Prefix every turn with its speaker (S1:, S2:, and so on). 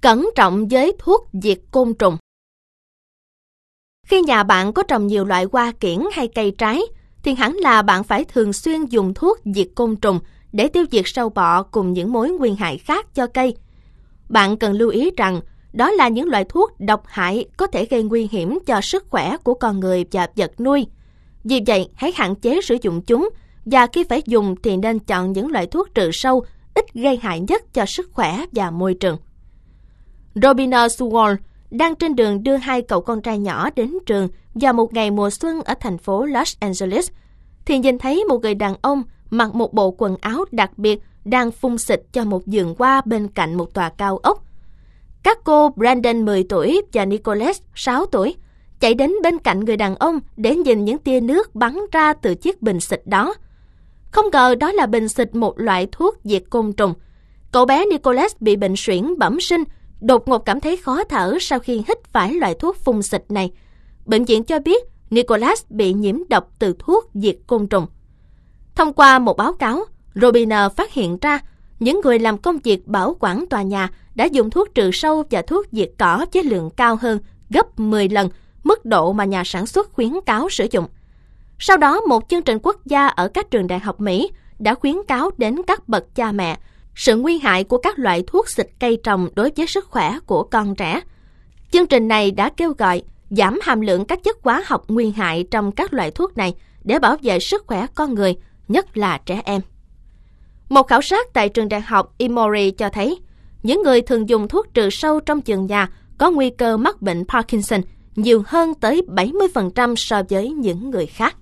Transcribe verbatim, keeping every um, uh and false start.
S1: Cẩn trọng với thuốc diệt côn trùng. Khi nhà bạn có trồng nhiều loại hoa kiển hay cây trái, thì hẳn là bạn phải thường xuyên dùng thuốc diệt côn trùng để tiêu diệt sâu bọ cùng những mối nguy hại khác cho cây. Bạn cần lưu ý rằng đó là những loại thuốc độc hại có thể gây nguy hiểm cho sức khỏe của con người và vật nuôi. Vì vậy, hãy hạn chế sử dụng chúng, và khi phải dùng thì nên chọn những loại thuốc trừ sâu ít gây hại nhất cho sức khỏe và môi trường. Robina Sewell đang trên đường đưa hai cậu con trai nhỏ đến trường vào một ngày mùa xuân ở thành phố Los Angeles, thì nhìn thấy một người đàn ông mặc một bộ quần áo đặc biệt đang phun xịt cho một vườn hoa bên cạnh một tòa cao ốc. Các cô Brandon mười tuổi và Nicholas sáu tuổi chạy đến bên cạnh người đàn ông để nhìn những tia nước bắn ra từ chiếc bình xịt đó. Không ngờ đó là bình xịt một loại thuốc diệt côn trùng. Cậu bé Nicholas bị bệnh suyễn bẩm sinh, đột ngột cảm thấy khó thở sau khi hít phải loại thuốc phun xịt này. Bệnh viện cho biết Nicholas bị nhiễm độc từ thuốc diệt côn trùng. Thông qua một báo cáo, Robina phát hiện ra những người làm công việc bảo quản tòa nhà đã dùng thuốc trừ sâu và thuốc diệt cỏ với lượng cao hơn gấp mười lần mức độ mà nhà sản xuất khuyến cáo sử dụng. Sau đó, một chương trình quốc gia ở các trường đại học Mỹ đã khuyến cáo đến các bậc cha mẹ sự nguy hại của các loại thuốc xịt cây trồng đối với sức khỏe của con trẻ. Chương trình này đã kêu gọi giảm hàm lượng các chất hóa học nguy hại trong các loại thuốc này để bảo vệ sức khỏe con người, nhất là trẻ em. Một khảo sát tại trường đại học Emory cho thấy, những người thường dùng thuốc trừ sâu trong vườn nhà có nguy cơ mắc bệnh Parkinson nhiều hơn tới bảy mươi phần trăm so với những người khác.